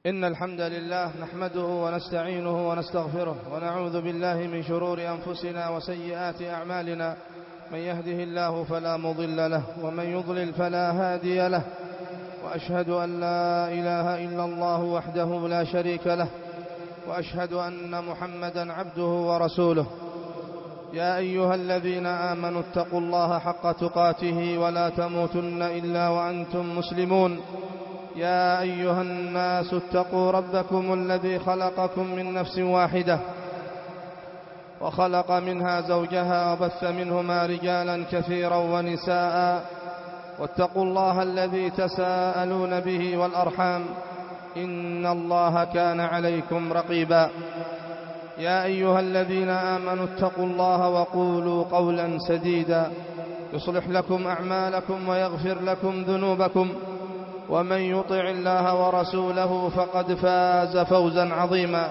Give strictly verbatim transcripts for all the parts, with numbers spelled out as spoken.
إن الحمد لله نحمده ونستعينه ونستغفره ونعوذ بالله من شرور أنفسنا وسيئات أعمالنا. من يهده الله فلا مضل له ومن يضلل فلا هادي له، وأشهد أن لا إله إلا الله وحده لا شريك له، وأشهد أن محمدا عبده ورسوله. يا أيها الذين آمنوا اتقوا الله حق تقاته ولا تموتن إلا وأنتم مسلمون. يا أيها الناس اتقوا ربكم الذي خلقكم من نفس واحدة وخلق منها زوجها وبث منهما رجالا كثيرا ونساء، واتقوا الله الذي تساءلون به والأرحام، إن الله كان عليكم رقيبا. يا أيها الذين آمنوا اتقوا الله وقولوا قولا سديدا يصلح لكم أعمالكم ويغفر لكم ذنوبكم، ومن يطع الله ورسوله فقد فاز فوزا عظيما.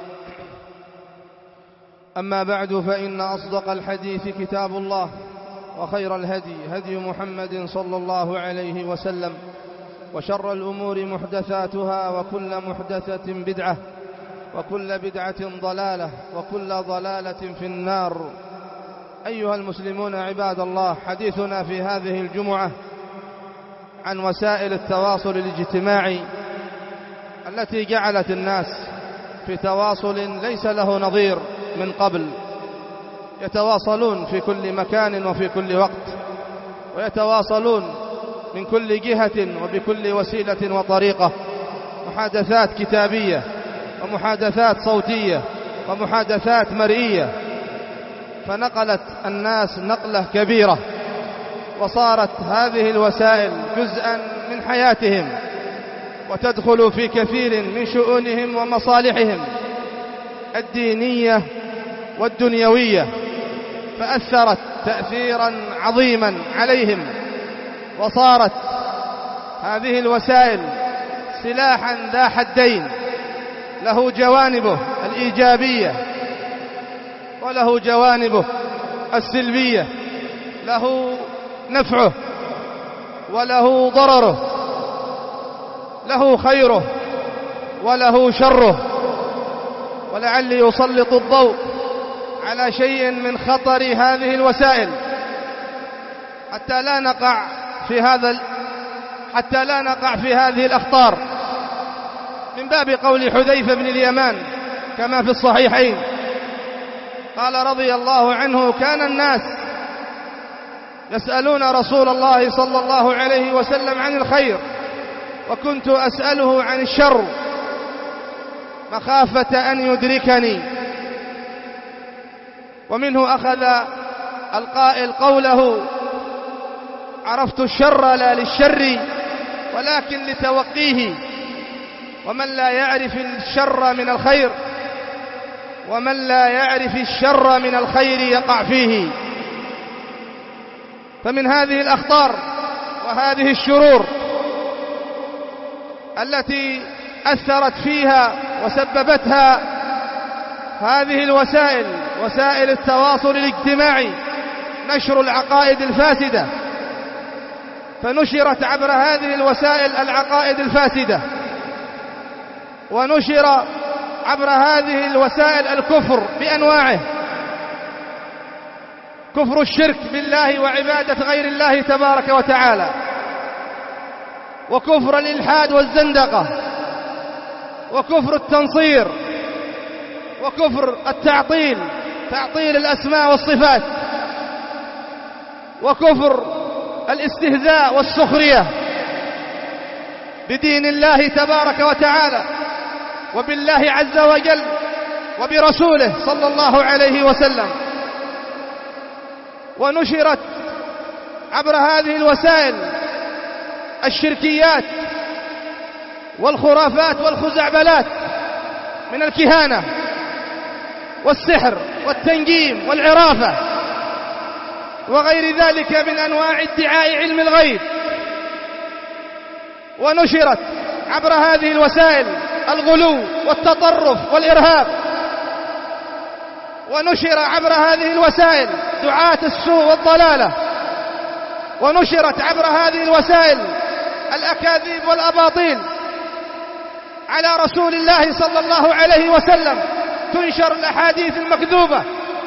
أما بعد، فإن أصدق الحديث كتاب الله، وخير الهدي هدي محمد صلى الله عليه وسلم، وشر الأمور محدثاتها، وكل محدثة بدعة، وكل بدعة ضلالة، وكل ضلالة في النار. أيها المسلمون عباد الله، حديثنا في هذه الجمعة عن وسائل التواصل الاجتماعي التي جعلت الناس في تواصل ليس له نظير من قبل، يتواصلون في كل مكان وفي كل وقت، ويتواصلون من كل جهة وبكل وسيلة وطريقة، محادثات كتابية ومحادثات صوتية ومحادثات مرئية، فنقلت الناس نقلة كبيرة، وصارت هذه الوسائل جزءا من حياتهم، وتدخل في كثير من شؤونهم ومصالحهم الدينية والدنيوية، فأثرت تأثيرا عظيما عليهم، وصارت هذه الوسائل سلاحا ذا حدين، له جوانبه الإيجابية وله جوانبه السلبية، له نفعه وله ضرره، له خيره وله شره. ولعلي يسلط الضوء على شيء من خطر هذه الوسائل حتى لا نقع في هذا حتى لا نقع في هذه الأخطار، من باب قول حذيفة بن اليمان كما في الصحيحين، قال رضي الله عنه: كان الناس يسألون رسول الله صلى الله عليه وسلم عن الخير، وكنت أسأله عن الشر مخافة أن يدركني. ومنه أخذ القائل قوله: عرفت الشر لا للشر ولكن لتوقيه، ومن لا يعرف الشر من الخير ومن لا يعرف الشر من الخير يقع فيه. فمن هذه الأخطار وهذه الشرور التي أثرت فيها وسببتها هذه الوسائل، وسائل التواصل الاجتماعي، نشر العقائد الفاسدة، فنشرت عبر هذه الوسائل العقائد الفاسدة، ونشر عبر هذه الوسائل الكفر بأنواعه، كفر الشرك بالله وعبادة غير الله تبارك وتعالى، وكفر الإلحاد والزندقة، وكفر التنصير، وكفر التعطيل، تعطيل الأسماء والصفات، وكفر الاستهزاء والسخرية بدين الله تبارك وتعالى وبالله عز وجل وبرسوله صلى الله عليه وسلم. ونشرت عبر هذه الوسائل الشركيات والخرافات والخزعبلات من الكهانة والسحر والتنجيم والعرافة وغير ذلك من أنواع ادعاء علم الغيب. ونشرت عبر هذه الوسائل الغلو والتطرف والإرهاب. ونشر عبر هذه الوسائل دعاة السوء والضلالة. ونشرت عبر هذه الوسائل الأكاذيب والأباطيل. على رسول الله صلى الله عليه وسلم، تنشر الأحاديث المكذوبة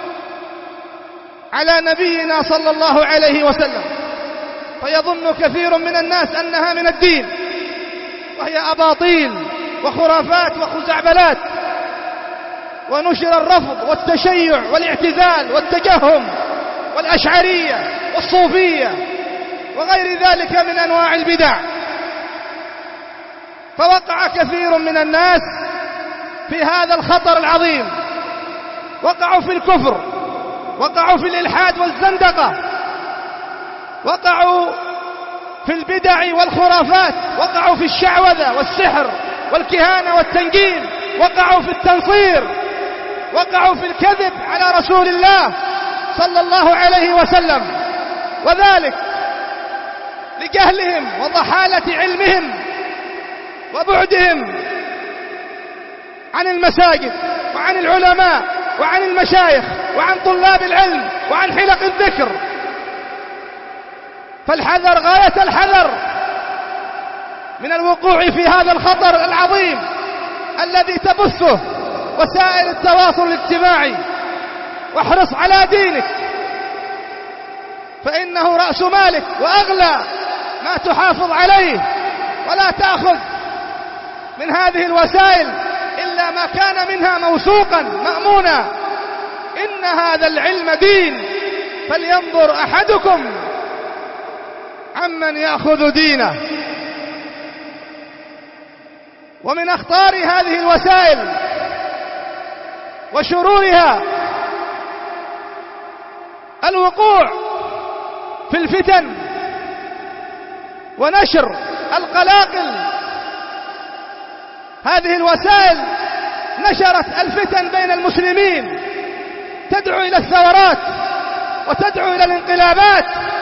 على نبينا صلى الله عليه وسلم، فيظن كثير من الناس أنها من الدين، وهي أباطيل وخرافات وخزعبلات. ونشر الرفض والتشيع والاعتزال والتجهم والأشعرية والصوفية وغير ذلك من أنواع البدع، فوقع كثير من الناس في هذا الخطر العظيم، وقعوا في الكفر، وقعوا في الإلحاد والزندقة، وقعوا في البدع والخرافات، وقعوا في الشعوذة والسحر والكهانة والتنجيم، وقعوا في التنصير، وقعوا في الكذب على رسول الله صلى الله عليه وسلم، وذلك لجهلهم وضحالة علمهم وبعدهم عن المساجد وعن العلماء وعن المشايخ وعن طلاب العلم وعن حلق الذكر. فالحذر غاية الحذر من الوقوع في هذا الخطر العظيم الذي تبثه وسائل التواصل الاجتماعي. واحرص على دينك، فإنه رأس مالك وأغلى ما تحافظ عليه، ولا تأخذ من هذه الوسائل إلا ما كان منها موثوقا مأمونا. إن هذا العلم دين، فلينظر أحدكم عمن يأخذ دينه. ومن أخطار هذه الوسائل وشرورها الوقوع في الفتن ونشر القلاقل. هذه الوسائل نشرت الفتن بين المسلمين، تدعو إلى الثورات وتدعو إلى الانقلابات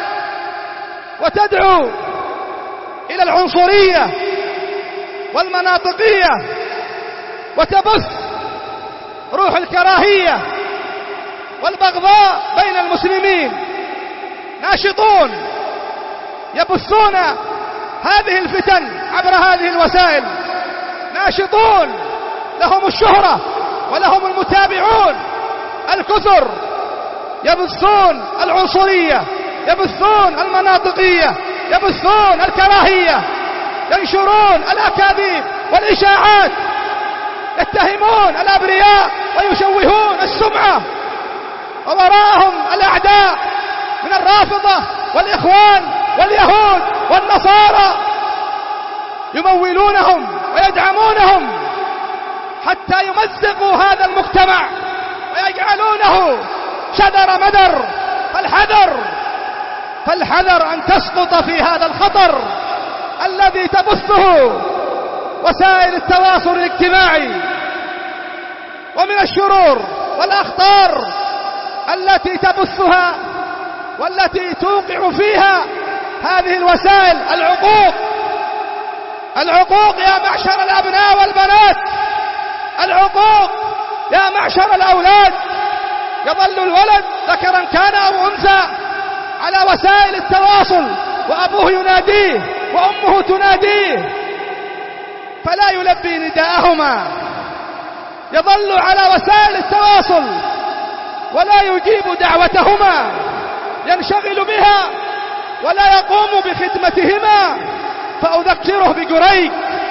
وتدعو إلى العنصرية والمناطقية، وتبث روح الكراهية والبغضاء بين المسلمين. ناشطون يبثون هذه الفتن عبر هذه الوسائل، ناشطون لهم الشهرة ولهم المتابعون الكثر، يبثون العنصرية، يبثون المناطقية، يبثون الكراهية، ينشرون الأكاذيب والإشاعات، يتهمون الأبرياء ويشوهون السمعة، ووراءهم الأعداء من الرافضة والإخوان واليهود والنصارى يمولونهم ويدعمونهم حتى يمزقوا هذا المجتمع ويجعلونه شدر مدر. فالحذر فالحذر أن تسقط في هذا الخطر الذي تبثه وسائل التواصل الاجتماعي. ومن الشرور والأخطار التي تبثها والتي توقع فيها هذه الوسائل العقوق. العقوق يا معشر الأبناء والبنات، العقوق يا معشر الأولاد. يظل الولد ذكرا كان أو أنثى على وسائل التواصل، وأبوه يناديه وأمه تناديه فلا يلبي نداءهما، يظل على وسائل التواصل ولا يجيب دعوتهما، ينشغل بها ولا يقوم بخدمتهما. فأذكره بجريج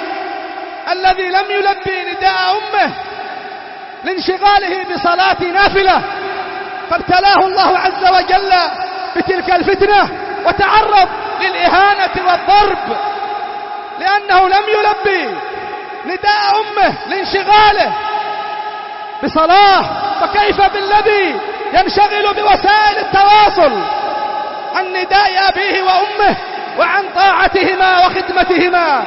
الذي لم يلبي نداء أمه لانشغاله بصلاة نافلة، فابتلاه الله عز وجل بتلك الفتنة وتعرض للإهانة والضرب لأنه لم يلبي نداء أمه لانشغاله بصلاة. فكيف بالذي ينشغل بوسائل التواصل عن نداء أبيه وأمه وعن طاعتهما وخدمتهما؟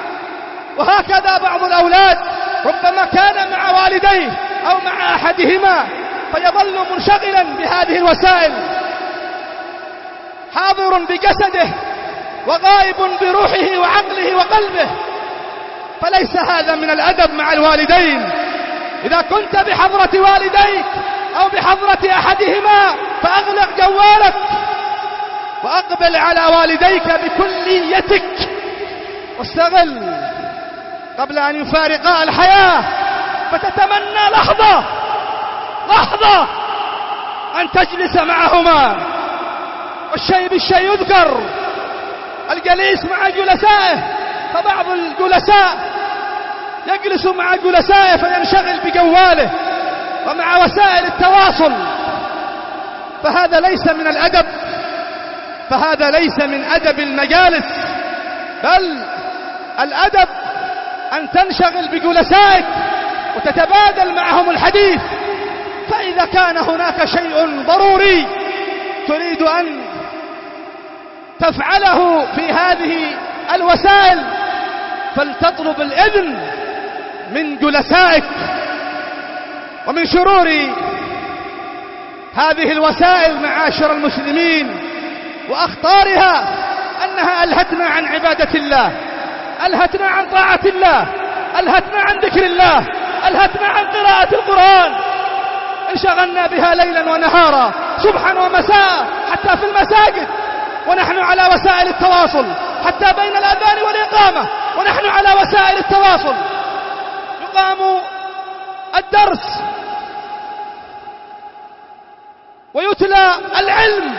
وهكذا بعض الأولاد ربما كان مع والديه أو مع أحدهما فيظل منشغلا بهذه الوسائل، حاضر بجسده وغائب بروحه وعقله وقلبه. فليس هذا من الأدب مع الوالدين. إذا كنت بحضرة والديك أو بحضرة أحدهما فأغلق جوالك وأقبل على والديك بكليتك، واستغل قبل أن يفارقا الحياة، فتتمنى لحظة لحظة أن تجلس معهما. والشيء بالشيء يذكر، الجليس مع جلسائه، فبعض الجلساء يجلس مع جلسائه فينشغل بجواله ومع وسائل التواصل، فهذا ليس من الأدب، فهذا ليس من أدب المجالس، بل الأدب أن تنشغل بجلسائك وتتبادل معهم الحديث. فإذا كان هناك شيء ضروري تريد أن تفعله في هذه الوسائل فلتطلب الإذن من جلسائك. ومن شرور هذه الوسائل معاشر المسلمين وأخطارها أنها ألهتنا عن عبادة الله، ألهتنا عن طاعة الله، ألهتنا عن ذكر الله، ألهتنا عن قراءة القرآن. انشغلنا بها ليلا ونهارا، صبحا ومساء، حتى في المساجد ونحن على وسائل التواصل، حتى بين الأذان والإقامة ونحن على وسائل التواصل. يقام الدرس ويتلى العلم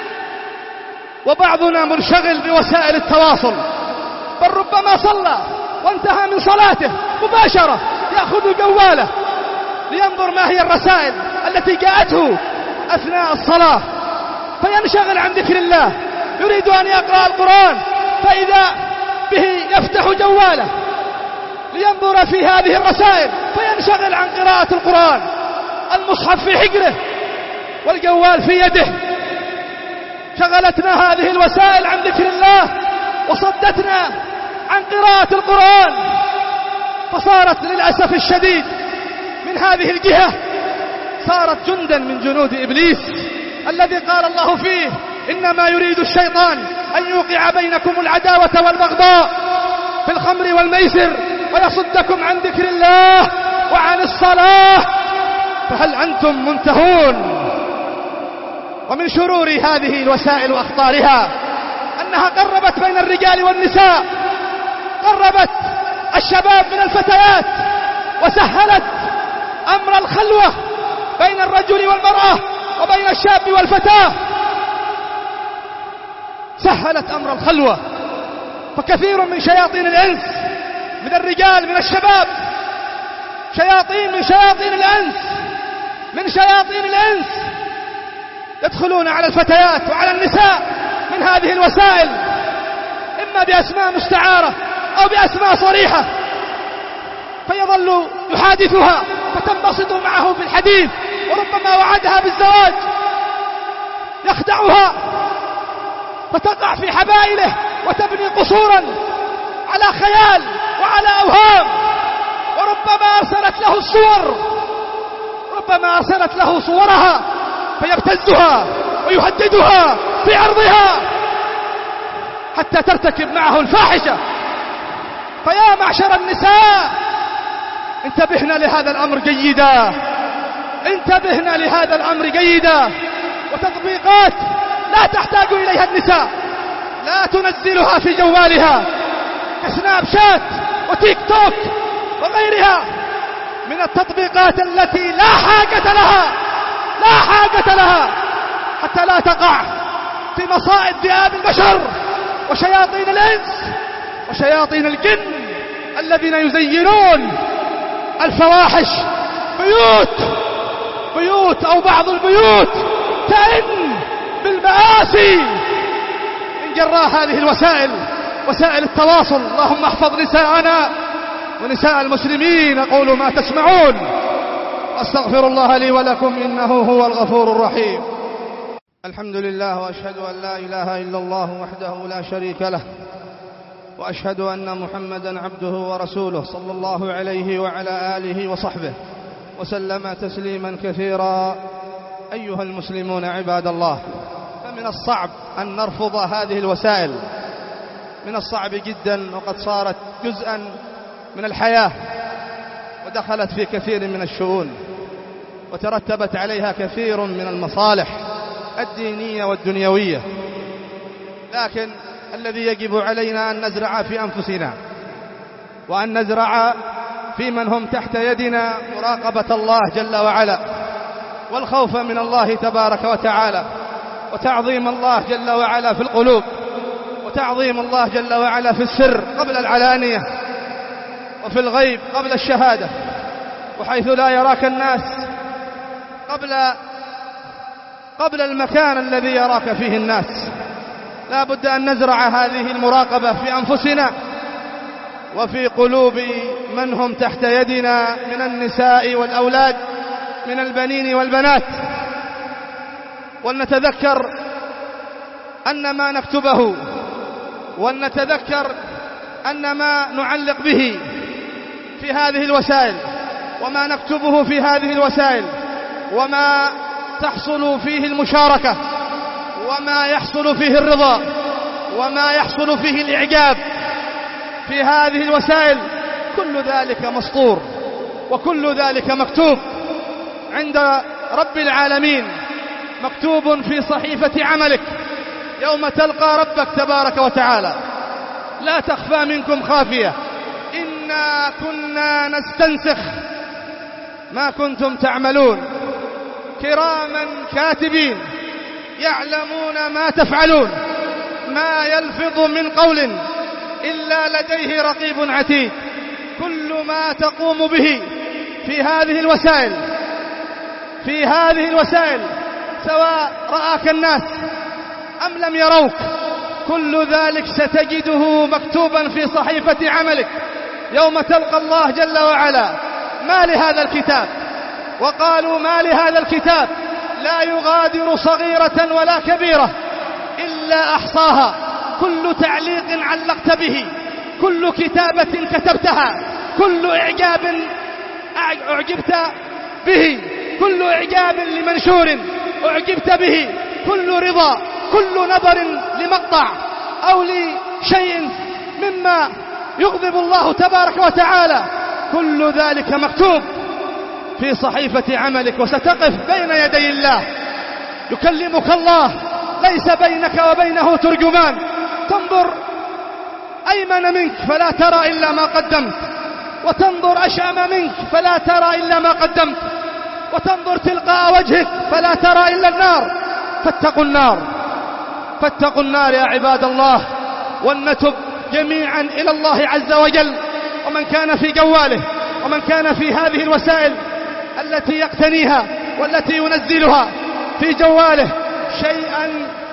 وبعضنا منشغل بوسائل التواصل، بل ربما صلى وانتهى من صلاته مباشرة يأخذ جواله لينظر ما هي الرسائل التي جاءته أثناء الصلاة، فينشغل عن ذكر الله. يريد أن يقرأ القرآن فإذا به يفتح جواله لينظر في هذه الرسائل فينشغل عن قراءة القرآن. المصحف في حجره والجوال في يده. شغلتنا هذه الوسائل عن ذكر الله وصدتنا عن قراءة القرآن، فصارت للأسف الشديد من هذه الجهة صارت جندا من جنود إبليس الذي قال الله فيه: إنما يريد الشيطان أن يوقع بينكم العداوة والبغضاء في الخمر والميسر ويصدكم عن ذكر الله وعن الصلاة، فهل أنتم منتهون؟ ومن شرور هذه الوسائل وأخطارها أنها قربت بين الرجال والنساء، قربت الشباب من الفتيات، وسهلت أمر الخلوة بين الرجل والمرأة وبين الشاب والفتاة. سهلت أمر الخلوة، فكثير من شياطين الإنس من الرجال من الشباب، شياطين من شياطين الإنس من شياطين الإنس يدخلون على الفتيات وعلى النساء من هذه الوسائل، إما بأسماء مستعارة أو بأسماء صريحة، فيظل يحادثها فتنبسط معه في الحديث، وربما وعدها بالزواج، يخدعها فتقع في حبائله وتبني قصورا على خيال وعلى أوهام، وربما أرسلت له الصور، ربما أرسلت له صورها فيبتزها ويهددها في عرضها حتى ترتكب معه الفاحشة. فيا معشر النساء انتبهنا لهذا الأمر جيدا، انتبهنا لهذا الأمر جيدا. وتطبيقات لا تحتاج إليها النساء لا تنزلها في جوالها كسناب شات وتيك توك وغيرها من التطبيقات التي لا حاجة لها لا حاجة لها حتى لا تقع في مصائد ذئاب البشر وشياطين الإنس وشياطين الجن الذين يزينون الفواحش. بيوت بيوت أو بعض البيوت تئن بالمآسي من جراء هذه الوسائل، وسائل التواصل. اللهم احفظ نساءنا ونساء المسلمين. أقول ما تسمعون أستغفر الله لي ولكم إنه هو الغفور الرحيم. الحمد لله، وأشهد أن لا إله إلا الله وحده لا شريك له، وأشهد أن محمدا عبده ورسوله صلى الله عليه وعلى آله وصحبه وسلم تسليما كثيرا. أيها المسلمون عباد الله، فمن الصعب أن نرفض هذه الوسائل، من الصعب جدا، وقد صارت جزءا من الحياة ودخلت في كثير من الشؤون، وترتبت عليها كثير من المصالح الدينية والدنيوية. لكن الذي يجب علينا أن نزرع في أنفسنا وأن نزرع في من هم تحت يدنا مراقبة الله جل وعلا، والخوف من الله تبارك وتعالى، وتعظيم الله جل وعلا في القلوب، وتعظيم الله جل وعلا في السر قبل العلانية، وفي الغيب قبل الشهادة، وحيث لا يراك الناس قبل قبل المكان الذي يراك فيه الناس. لا بد أن نزرع هذه المراقبة في أنفسنا وفي قلوب من هم تحت يدنا من النساء والأولاد، من البنين والبنات، ولنتذكر أن ما نكتبه، ولنتذكر أن ما نعلق به في هذه الوسائل، وما نكتبه في هذه الوسائل، وما تحصل فيه المشاركة، وما يحصل فيه الرضا، وما يحصل فيه الإعجاب في هذه الوسائل، كل ذلك مسطور، وكل ذلك مكتوب عند رب العالمين، مكتوب في صحيفة عملك يوم تلقى ربك تبارك وتعالى. لا تخفى منكم خافية، إنا كنا نستنسخ ما كنتم تعملون، كراما كاتبين يعلمون ما تفعلون، ما يلفظ من قول إلا لديه رقيب عتيد. كل ما تقوم به في هذه الوسائل في هذه الوسائل سواء رآك الناس أم لم يروك، كل ذلك ستجده مكتوبا في صحيفة عملك يوم تلقى الله جل وعلا. ما لهذا الكتاب؟ وقالوا ما لهذا الكتاب لا يغادر صغيرة ولا كبيرة إلا أحصاها. كل تعليق علقت به، كل كتابة كتبتها، كل إعجاب أعجبت به، كل إعجاب لمنشور أعجبت به، كل رضا، كل نظر لمقطع أو لشيء مما يغضب الله تبارك وتعالى، كل ذلك مكتوب في صحيفة عملك. وستقف بين يدي الله يكلمك الله، ليس بينك وبينه ترجمان. تنظر أيمن منك فلا ترى إلا ما قدمت، وتنظر أشأم منك فلا ترى إلا ما قدمت، وتنظر تلقاء وجهك فلا ترى إلا النار. فاتقوا النار، فاتقوا النار يا عباد الله، ولنتب جميعا إلى الله عز وجل. ومن كان في جواله، ومن كان في هذه الوسائل التي يقتنيها والتي ينزلها في جواله شيئا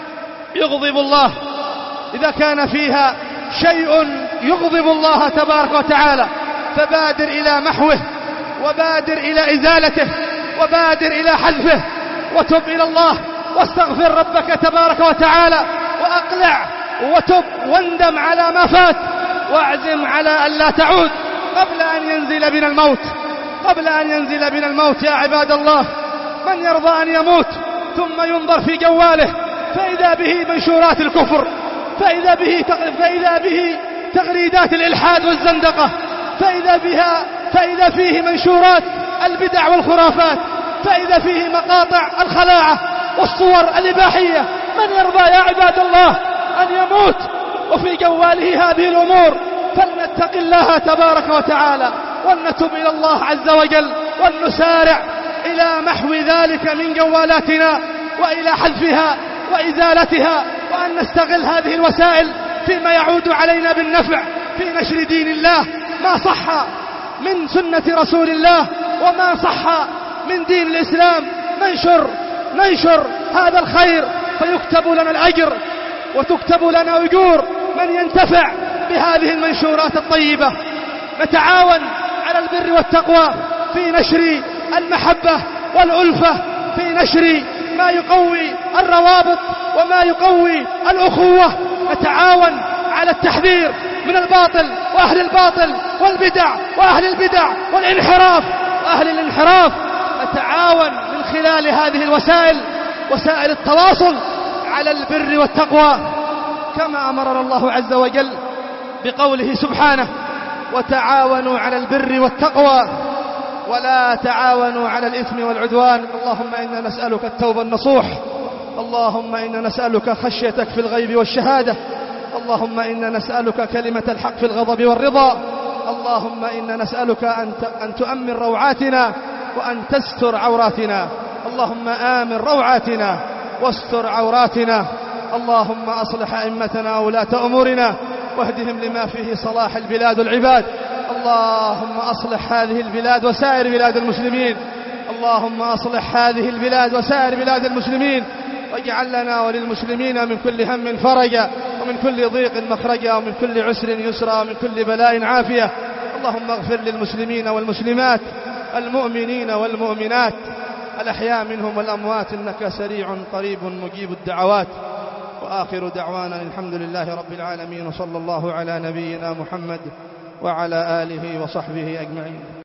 يغضب الله، إذا كان فيها شيء يغضب الله تبارك وتعالى فبادر إلى محوه، وبادر إلى إزالته، وبادر إلى حذفه، وتب إلى الله واستغفر ربك تبارك وتعالى، وأقلع وتب واندم على ما فات، واعزم على أن لا تعود قبل أن ينزل بنا الموت. قبل أن ينزل بنا الموت يا عباد الله، من يرضى أن يموت ثم ينظر في جواله فإذا به منشورات الكفر، فإذا به فإذا به تغريدات الإلحاد والزندقة، فإذا بها فإذا فيه منشورات البدع والخرافات، فإذا فيه مقاطع الخلاعة والصور الإباحية. من يرضى يا عباد الله أن يموت وفي جواله هذه الأمور؟ فلنتق الله تبارك وتعالى، ولنتب إلى الله عز وجل، ولنسارع إلى محو ذلك من جوالاتنا، وإلى حذفها وإزالتها، وأن نستغل هذه الوسائل فيما يعود علينا بالنفع في نشر دين الله، ما صح من سنة رسول الله وما صح من دين الإسلام. ننشر ننشر هذا الخير فيكتب لنا الأجر، وتكتب لنا أجور من ينتفع بهذه المنشورات الطيبة. نتعاون على البر والتقوى في نشر المحبة والألفة، في نشر ما يقوي الروابط وما يقوي الأخوة. نتعاون على التحذير من الباطل وأهل الباطل والبدع وأهل البدع والانحراف وأهل الانحراف. نتعاون من خلال هذه الوسائل، وسائل التواصل، على البر والتقوى، كما أمرنا الله عز وجل بقوله سبحانه: وتعاونوا على البر والتقوى ولا تعاونوا على الإثم والعدوان. اللهم إنا نسألك التوبة النصوح، اللهم إنا نسألك خشيتك في الغيب والشهادة، اللهم إنا نسألك كلمة الحق في الغضب والرضا، اللهم إنا نسألك أن تؤمن روعاتنا وأن تستر عوراتنا. اللهم آمن روعاتنا واستر عوراتنا. اللهم أصلح أئمتنا وولاة أمورنا واهدهم لما فيه صلاح البلاد والعباد. اللهم أصلح هذه البلاد وسائر بلاد المسلمين. اللهم أصلح هذه البلاد وسائر بلاد المسلمين، واجعل لنا وللمسلمين من كل هم فرجا، ومن كل ضيق مخرجا، ومن كل عسر يسرا، ومن كل بلاء عافية. اللهم اغفر للمسلمين والمسلمات، المؤمنين والمؤمنات، الأحياء منهم والأموات، إنك سريع قريب مجيب الدعوات. وآخر دعوانا الحمد لله رب العالمين، وصلى الله على نبينا محمد وعلى آله وصحبه أجمعين.